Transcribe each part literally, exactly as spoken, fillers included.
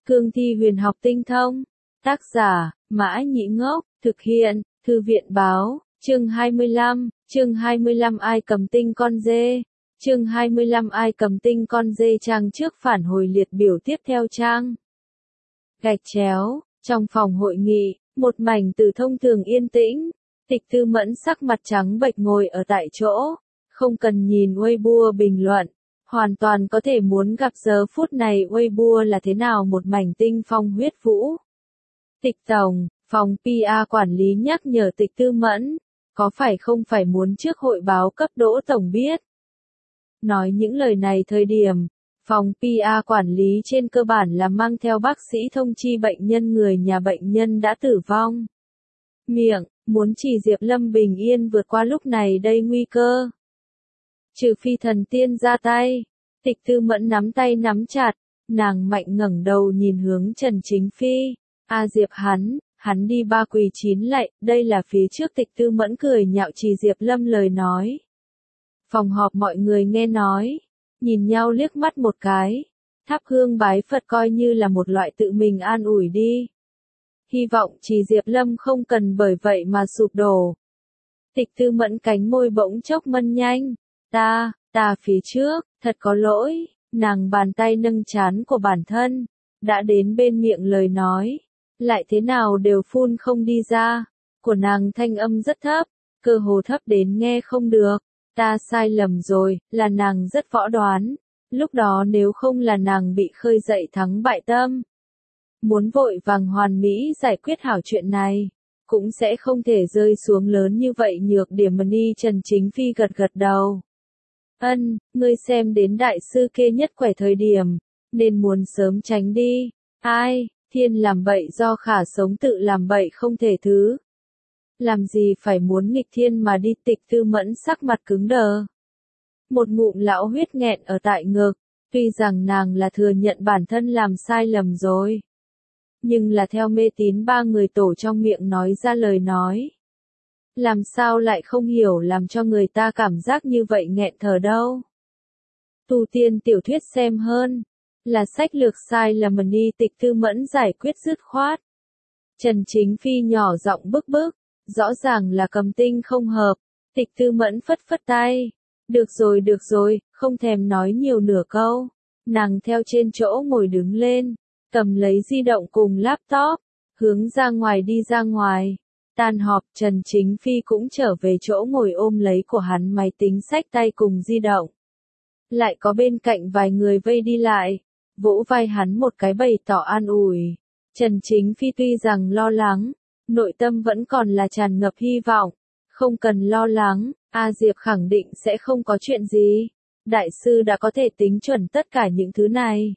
Cương thi huyền học tinh thông. Tác giả, Mã Nhĩ Ngốc, thực hiện, Thư viện Báo, chương hai mươi lăm, chương hai mươi lăm ai cầm tinh con dê. Chương hai mươi lăm ai cầm tinh con dê trang trước phản hồi liệt biểu tiếp theo trang. Gạch chéo, trong phòng hội nghị, một mảnh từ thông thường yên tĩnh, Tịch Tư Mẫn sắc mặt trắng bệch ngồi ở tại chỗ, không cần nhìn Weibo bình luận, hoàn toàn có thể muốn gặp giờ phút này Weibo là thế nào một mảnh tinh phong huyết vũ. Tịch tổng, phòng pê e quản lý nhắc nhở Tịch Tư Mẫn, có phải không phải muốn trước hội báo cấp Đỗ tổng biết. Nói những lời này thời điểm, phòng pê e quản lý trên cơ bản là mang theo bác sĩ thông chi bệnh nhân người nhà bệnh nhân đã tử vong. Miệng, muốn chỉ Diệp Lâm bình yên vượt qua lúc này đây nguy cơ. Trừ phi thần tiên ra tay, Tịch Tư Mẫn nắm tay nắm chặt, nàng mạnh ngẩng đầu nhìn hướng Trần Chính Phi. A Diệp hắn, hắn đi ba quỳ chín lạy, đây là phía trước Tịch Tư Mẫn cười nhạo Trì Diệp Lâm lời nói. Phòng họp mọi người nghe nói, nhìn nhau liếc mắt một cái, thắp hương bái Phật coi như là một loại tự mình an ủi đi. Hy vọng Trì Diệp Lâm không cần bởi vậy mà sụp đổ. Tịch Tư Mẫn cánh môi bỗng chốc mân nhanh, ta, ta phía trước, thật có lỗi, nàng bàn tay nâng trán của bản thân, đã đến bên miệng lời nói, lại thế nào đều phun không đi ra, của nàng thanh âm rất thấp, cơ hồ thấp đến nghe không được, ta sai lầm rồi, là nàng rất võ đoán, lúc đó nếu không là nàng bị khơi dậy thắng bại tâm. Muốn vội vàng hoàn mỹ giải quyết hảo chuyện này, cũng sẽ không thể rơi xuống lớn như vậy nhược điểm. Mani Trần Chính Phi gật gật đầu. Ân, ngươi xem đến đại sư kê nhất quẻ thời điểm, nên muốn sớm tránh đi. Ai, thiên làm bậy do khả sống tự làm bậy không thể thứ. Làm gì phải muốn nghịch thiên mà đi. Tịch Tư Mẫn sắc mặt cứng đờ. Một ngụm lão huyết nghẹn ở tại ngực, tuy rằng nàng là thừa nhận bản thân làm sai lầm rồi. Nhưng là theo mê tín ba người tổ trong miệng nói ra lời nói. Làm sao lại không hiểu làm cho người ta cảm giác như vậy nghẹn thở đâu. Tu tiên tiểu thuyết xem hơn, là sách lược sai là Mani. Tịch Tư Mẫn giải quyết dứt khoát. Trần Chính Phi nhỏ giọng bức bức, rõ ràng là cầm tinh không hợp. Tịch Tư Mẫn phất phất tay. Được rồi được rồi, không thèm nói nhiều nửa câu. Nàng theo trên chỗ ngồi đứng lên, cầm lấy di động cùng laptop, hướng ra ngoài đi ra ngoài. Tan họp, Trần Chính Phi cũng trở về chỗ ngồi ôm lấy của hắn máy tính xách tay cùng di động. Lại có bên cạnh vài người vây đi lại, vỗ vai hắn một cái bày tỏ an ủi. Trần Chính Phi tuy rằng lo lắng, nội tâm vẫn còn là tràn ngập hy vọng. Không cần lo lắng, A Diệp khẳng định sẽ không có chuyện gì. Đại sư đã có thể tính chuẩn tất cả những thứ này.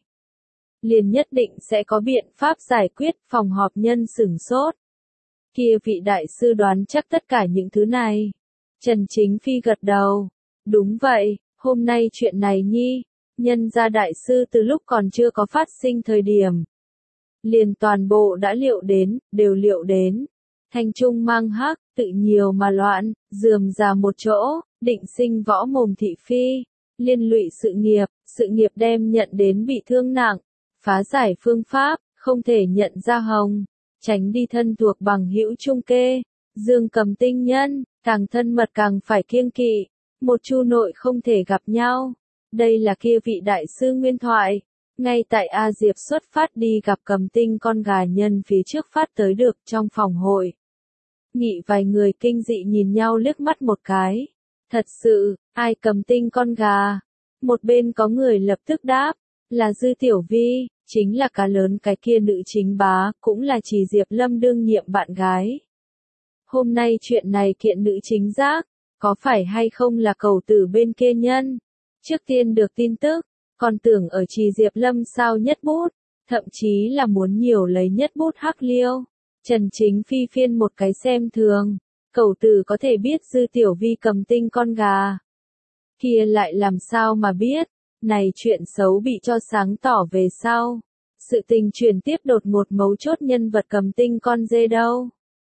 Liền nhất định sẽ có biện pháp giải quyết. Phòng họp nhân sửng sốt. Kia vị đại sư đoán chắc tất cả những thứ này. Trần Chính Phi gật đầu. Đúng vậy, hôm nay chuyện này nhi, nhân ra đại sư từ lúc còn chưa có phát sinh thời điểm. Liền toàn bộ đã liệu đến, đều liệu đến. Thanh trung mang hắc, tự nhiều mà loạn, dườm ra một chỗ, định sinh võ mồm thị phi. Liên lụy sự nghiệp, sự nghiệp đem nhận đến bị thương nặng. Phá giải phương pháp, không thể nhận ra hồng. Tránh đi thân thuộc bằng hữu trung kê. Dương cầm tinh nhân, càng thân mật càng phải kiêng kỵ. Một chu nội không thể gặp nhau. Đây là kia vị đại sư nguyên thoại. Ngay tại A Diệp xuất phát đi gặp cầm tinh con gà nhân phía trước phát tới được trong phòng hội. Nghị vài người kinh dị nhìn nhau liếc mắt một cái. Thật sự, ai cầm tinh con gà? Một bên có người lập tức đáp, là Dư Tiểu Vi, chính là cá lớn cái kia nữ chính bá, cũng là Trì Diệp Lâm đương nhiệm bạn gái. Hôm nay chuyện này kiện nữ chính giác, có phải hay không là cầu tử bên kia nhân? Trước tiên được tin tức, còn tưởng ở Trì Diệp Lâm sao nhất bút, thậm chí là muốn nhiều lấy nhất bút hắc liêu. Trần Chính Phi phiên một cái xem thường, cầu tử có thể biết Dư Tiểu Vi cầm tinh con gà. Kia lại làm sao mà biết, này chuyện xấu bị cho sáng tỏ về sau. Sự tình chuyển tiếp đột ngột mấu chốt nhân vật cầm tinh con dê đâu.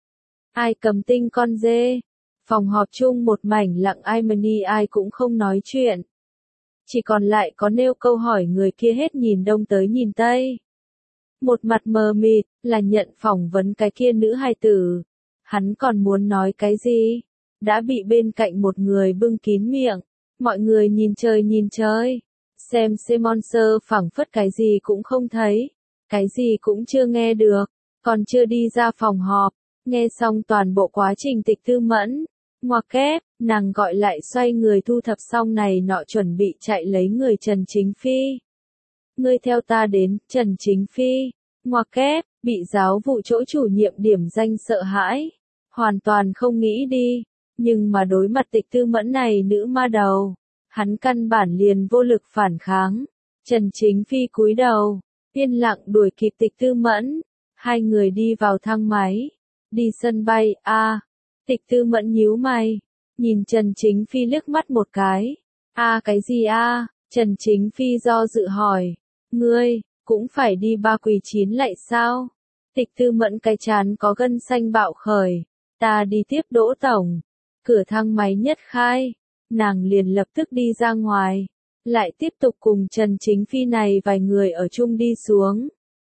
Ai cầm tinh con dê? Phòng họp chung một mảnh lặng ai Mani ai cũng không nói chuyện. Chỉ còn lại có nêu câu hỏi người kia hết nhìn đông tới nhìn tây. Một mặt mờ mịt, là nhận phỏng vấn cái kia nữ hài tử. Hắn còn muốn nói cái gì? Đã bị bên cạnh một người bưng kín miệng. Mọi người nhìn trời nhìn trời. Xem Simonser phảng phất cái gì cũng không thấy. Cái gì cũng chưa nghe được. Còn chưa đi ra phòng họp. Nghe xong toàn bộ quá trình Tịch Tư Mẫn. Ngoặc kép, nàng gọi lại xoay người thu thập xong này nọ chuẩn bị chạy lấy người Trần Chính Phi. Ngươi theo ta đến, Trần Chính Phi. Ngoặc kép, bị giáo vụ chỗ chủ nhiệm điểm danh sợ hãi. Hoàn toàn không nghĩ đi. Nhưng mà đối mặt Tịch Tư Mẫn này nữ ma đầu. Hắn căn bản liền vô lực phản kháng. Trần Chính Phi cúi đầu. Yên lặng đuổi kịp Tịch Tư Mẫn. Hai người đi vào thang máy. Đi sân bay, a à. Tịch Tư Mẫn nhíu mày. Nhìn Trần Chính Phi liếc mắt một cái. a à, cái gì a à? Trần Chính Phi do dự hỏi. Ngươi, cũng phải đi ba quỳ chín lại sao? Tịch Tư Mẫn cái chán có gân xanh bạo khởi. Ta đi tiếp Đỗ Tổng. Cửa thang máy nhất khai. Nàng liền lập tức đi ra ngoài. Lại tiếp tục cùng Trần Chính Phi này vài người ở chung đi xuống.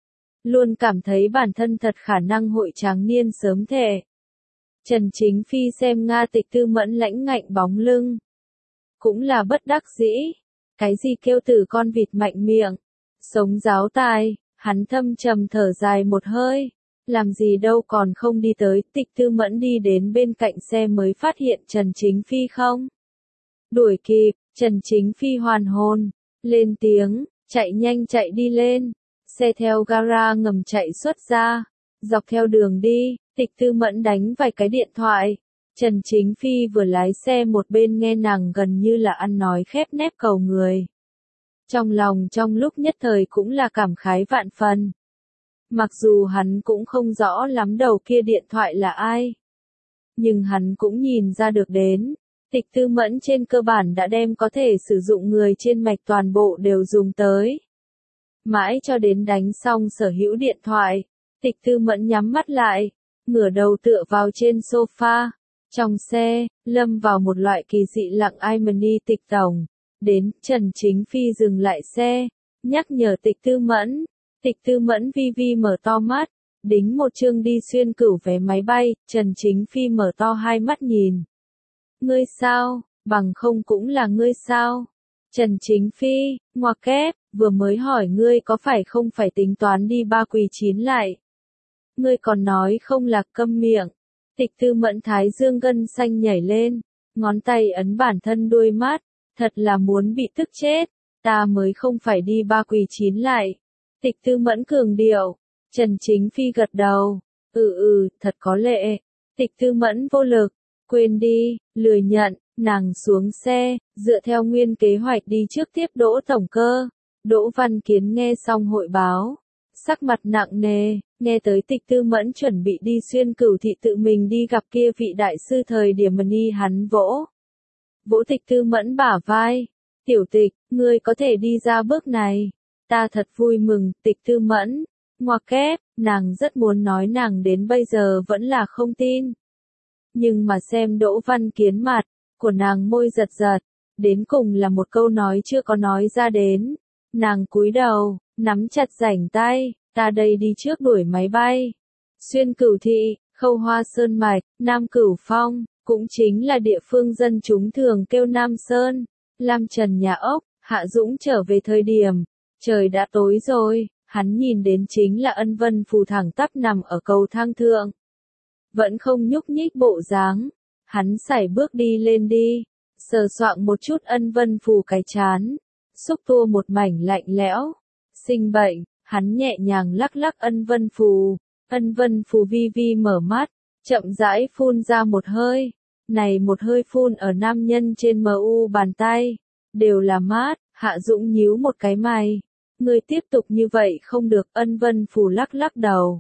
Luôn cảm thấy bản thân thật khả năng hội tráng niên sớm thệ. Trần Chính Phi xem Nga Tịch Tư Mẫn lãnh ngạnh bóng lưng. Cũng là bất đắc dĩ. Cái gì kêu từ con vịt mạnh miệng. Sống giáo tài, hắn thâm trầm thở dài một hơi. Làm gì đâu còn không đi tới. Tịch Tư Mẫn đi đến bên cạnh xe mới phát hiện Trần Chính Phi không. Đuổi kịp, Trần Chính Phi hoàn hồn. Lên tiếng, chạy nhanh chạy đi lên. Xe theo gara ngầm chạy xuất ra. Dọc theo đường đi, Tịch Tư Mẫn đánh vài cái điện thoại. Trần Chính Phi vừa lái xe một bên nghe nàng gần như là ăn nói khép nép cầu người. Trong lòng trong lúc nhất thời cũng là cảm khái vạn phần. Mặc dù hắn cũng không rõ lắm đầu kia điện thoại là ai. Nhưng hắn cũng nhìn ra được đến. Tịch Tư Mẫn trên cơ bản đã đem có thể sử dụng người trên mạch toàn bộ đều dùng tới. Mãi cho đến đánh xong sở hữu điện thoại. Tịch Tư Mẫn nhắm mắt lại. Ngửa đầu tựa vào trên sofa. Trong xe, lâm vào một loại kỳ dị lặng ai mà ni. Tịch Tổng. Đến, Trần Chính Phi dừng lại xe. Nhắc nhở Tịch Tư Mẫn. Tịch Tư Mẫn vi vi mở to mắt. Đính một chương đi xuyên cửu vé máy bay. Trần Chính Phi mở to hai mắt nhìn. Ngươi sao, bằng không cũng là ngươi sao? Trần Chính Phi, ngoặc kép, vừa mới hỏi ngươi có phải không phải tính toán đi ba quỳ chín lại. Ngươi còn nói không là câm miệng. Tịch Tư Mẫn thái dương gân xanh nhảy lên, ngón tay ấn bản thân đuôi mắt, thật là muốn bị tức chết, ta mới không phải đi ba quỳ chín lại. Tịch Tư Mẫn cường điệu, Trần Chính Phi gật đầu, ừ ừ, thật có lệ. Tịch Tư Mẫn vô lực. Quên đi, lười nhận, nàng xuống xe, dựa theo nguyên kế hoạch đi trước tiếp Đỗ Tổng Cơ. Đỗ Văn Kiến nghe xong hội báo, sắc mặt nặng nề, nghe tới Tịch Tư Mẫn chuẩn bị đi xuyên cửu thị tự mình đi gặp kia vị đại sư thời điểm mà ni hắn vỗ. Vỗ Tịch Tư Mẫn bả vai, tiểu Tịch, ngươi có thể đi ra bước này, ta thật vui mừng. Tịch Tư Mẫn, ngoặc kép, nàng rất muốn nói nàng đến bây giờ vẫn là không tin. Nhưng mà xem Đỗ Văn Kiến mặt, của nàng môi giật giật, đến cùng là một câu nói chưa có nói ra đến. Nàng cúi đầu, nắm chặt rảnh tay, ta đây đi trước đuổi máy bay. Xuyên Cửu Thị, Khâu Hoa Sơn Mạch, Nam Cửu Phong, cũng chính là địa phương dân chúng thường kêu Nam Sơn, Lam Trần nhà ốc. Hạ Dũng trở về thời điểm, trời đã tối rồi, hắn nhìn đến chính là Ân Vân Phù thẳng tắp nằm ở cầu thang thượng. Vẫn không nhúc nhích bộ dáng, hắn sải bước đi lên đi, sờ soạng một chút Ân Vân Phù cái chán, xúc tua một mảnh lạnh lẽo. Sinh bệnh, hắn nhẹ nhàng lắc lắc Ân Vân Phù, Ân Vân Phù vi vi mở mắt, chậm rãi phun ra một hơi. Này một hơi phun ở nam nhân trên mu bàn tay, đều là mát. Hạ Dũng nhíu một cái mày, ngươi tiếp tục như vậy không được. Ân Vân Phù lắc lắc đầu.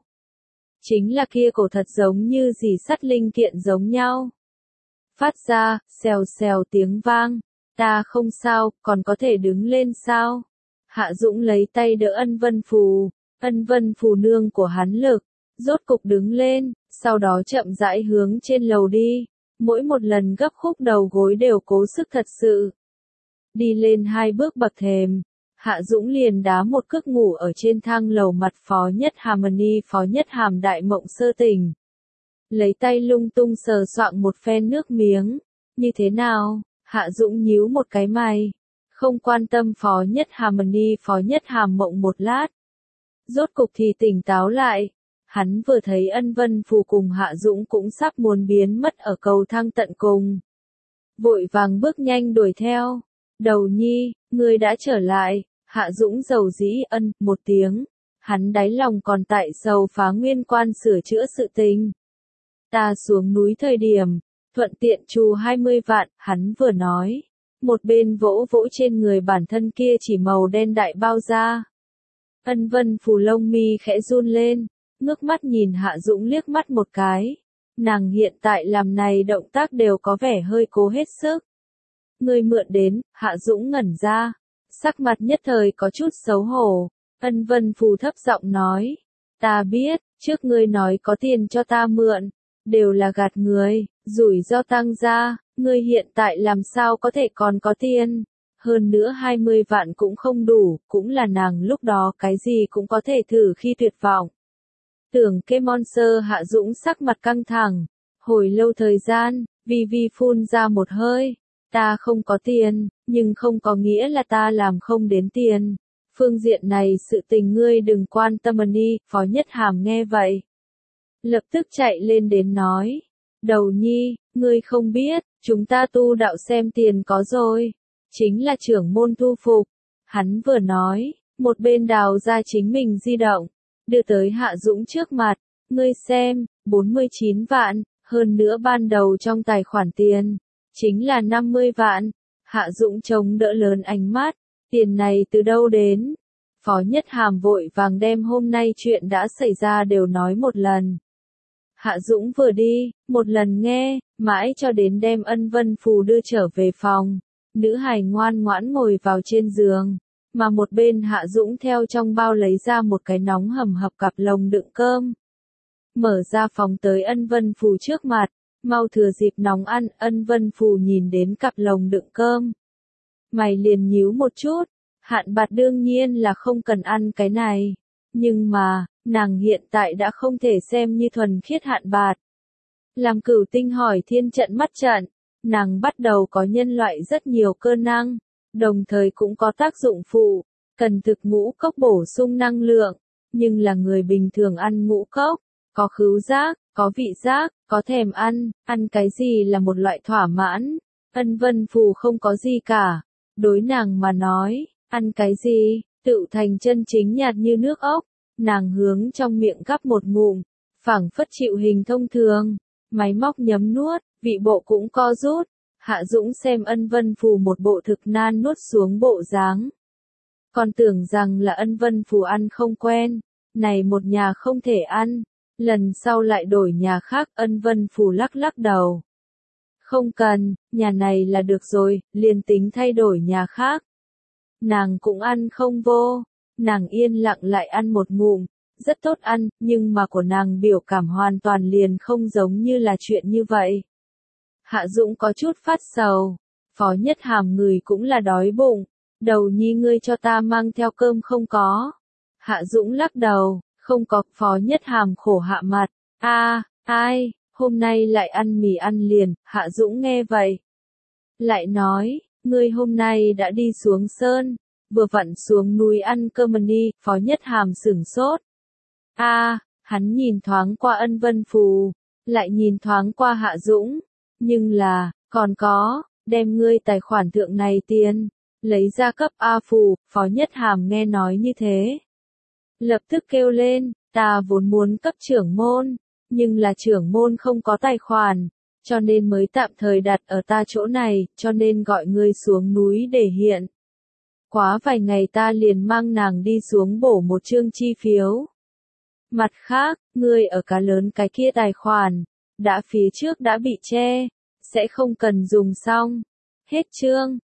Chính là kia cổ thật giống như dì sắt linh kiện giống nhau. Phát ra, xèo xèo tiếng vang. Ta không sao, còn có thể đứng lên sao? Hạ Dũng lấy tay đỡ Ân Vân Phù. Ân Vân Phù nương của hắn lực, rốt cục đứng lên, sau đó chậm rãi hướng trên lầu đi. Mỗi một lần gấp khúc đầu gối đều cố sức thật sự. Đi lên hai bước bậc thềm, Hạ Dũng liền đá một cước ngủ ở trên thang lầu mặt Phó Nhất Harmony. Phó Nhất Hàm đại mộng sơ tỉnh. Lấy tay lung tung sờ soạng một phen nước miếng. Như thế nào? Hạ Dũng nhíu một cái mày. Không quan tâm Phó Nhất Harmony. Phó Nhất Hàm mộng một lát. Rốt cục thì tỉnh táo lại. Hắn vừa thấy Ân Vân Phù cùng Hạ Dũng cũng sắp muốn biến mất ở cầu thang tận cùng. Vội vàng bước nhanh đuổi theo. Đầu nhi, ngươi đã trở lại. Hạ Dũng dầu dĩ ân một tiếng. Hắn đáy lòng còn tại sầu phá nguyên quan sửa chữa sự tình. Ta xuống núi thời điểm, thuận tiện trù hai mươi vạn, hắn vừa nói. Một bên vỗ vỗ trên người bản thân kia chỉ màu đen đại bao da. Ân Vân Phù lông mi khẽ run lên, ngước mắt nhìn Hạ Dũng liếc mắt một cái. Nàng hiện tại làm này động tác đều có vẻ hơi cố hết sức. Ngươi mượn đến, Hạ Dũng ngẩn ra. Sắc mặt nhất thời có chút xấu hổ. Ân Vân Phù thấp giọng nói. Ta biết, trước ngươi nói có tiền cho ta mượn. Đều là gạt người, rủi ro tăng ra. Ngươi hiện tại làm sao có thể còn có tiền. Hơn nữa hai mươi vạn cũng không đủ, cũng là nàng lúc đó cái gì cũng có thể thử khi tuyệt vọng. Tưởng kê monster. Hạ Dũng sắc mặt căng thẳng. Hồi lâu thời gian, Vi Vi phun ra một hơi. Ta không có tiền, nhưng không có nghĩa là ta làm không đến tiền. Phương diện này sự tình ngươi đừng quan tâm đi. Phó Nhất Hàm nghe vậy. Lập tức chạy lên đến nói. Đầu nhi, ngươi không biết, chúng ta tu đạo xem tiền có rồi. Chính là trưởng môn thu phục. Hắn vừa nói, một bên đào ra chính mình di động. Đưa tới Hạ Dũng trước mặt. Ngươi xem, bốn mươi chín vạn, hơn nữa ban đầu trong tài khoản tiền. Chính là năm mươi vạn. Hạ Dũng chống đỡ lớn ánh mắt. Tiền này từ đâu đến? Phó Nhất Hàm vội vàng đem hôm nay chuyện đã xảy ra đều nói một lần. Hạ Dũng vừa đi, một lần nghe, mãi cho đến đem Ân Vân Phù đưa trở về phòng. Nữ hài ngoan ngoãn ngồi vào trên giường. Mà một bên Hạ Dũng theo trong bao lấy ra một cái nóng hầm hập cặp lồng đựng cơm. Mở ra phòng tới Ân Vân Phù trước mặt. Mau thừa dịp nóng ăn. Ân Vân Phù nhìn đến cặp lồng đựng cơm. Mày liền nhíu một chút. Hạn bạt đương nhiên là không cần ăn cái này. Nhưng mà, nàng hiện tại đã không thể xem như thuần khiết hạn bạt. Làm cửu tinh hỏi thiên trận mắt trận. Nàng bắt đầu có nhân loại rất nhiều cơ năng. Đồng thời cũng có tác dụng phụ. Cần thực ngũ cốc bổ sung năng lượng. Nhưng là người bình thường ăn ngũ cốc. Có khứu giác, có vị giác, có thèm ăn. Ăn cái gì là một loại thỏa mãn. Ân Vân Phù không có gì cả. Đối nàng mà nói, ăn cái gì, tự thành chân chính nhạt như nước ốc. Nàng hướng trong miệng gắp một ngụm, phảng phất chịu hình thông thường. Máy móc nhấm nuốt, vị bộ cũng co rút. Hạ Dũng xem Ân Vân Phù một bộ thực nan nuốt xuống bộ dáng. Còn tưởng rằng là Ân Vân Phù ăn không quen. Này một nhà không thể ăn. Lần sau lại đổi nhà khác. Ân Vân Phù lắc lắc đầu. Không cần, nhà này là được rồi, liền tính thay đổi nhà khác. Nàng cũng ăn không vô. Nàng yên lặng lại ăn một ngụm. Rất tốt ăn, nhưng mà của nàng biểu cảm hoàn toàn liền không giống như là chuyện như vậy. Hạ Dũng có chút phát sầu. Phó Nhất Hàm người cũng là đói bụng. Đầu nhi ngươi cho ta mang theo cơm không có. Hạ Dũng lắc đầu, không có. Phó Nhất Hàm khổ hạ mặt. A, ai, hôm nay lại ăn mì ăn liền. Hạ Dũng nghe vậy. Lại nói, ngươi hôm nay đã đi xuống sơn. Vừa vặn xuống núi ăn cơm đi. Phó Nhất Hàm sửng sốt. A, hắn nhìn thoáng qua Ân Vân Phù. Lại nhìn thoáng qua Hạ Dũng. Nhưng là, còn có, đem ngươi tài khoản thượng này tiền, lấy ra cấp A Phù. Phó Nhất Hàm nghe nói như thế. Lập tức kêu lên, ta vốn muốn cấp trưởng môn, nhưng là trưởng môn không có tài khoản, cho nên mới tạm thời đặt ở ta chỗ này, cho nên gọi ngươi xuống núi để hiện. Quá vài ngày ta liền mang nàng đi xuống bổ một chương chi phiếu. Mặt khác, ngươi ở cá lớn cái kia tài khoản, đã phía trước đã bị che, sẽ không cần dùng xong. Hết chương.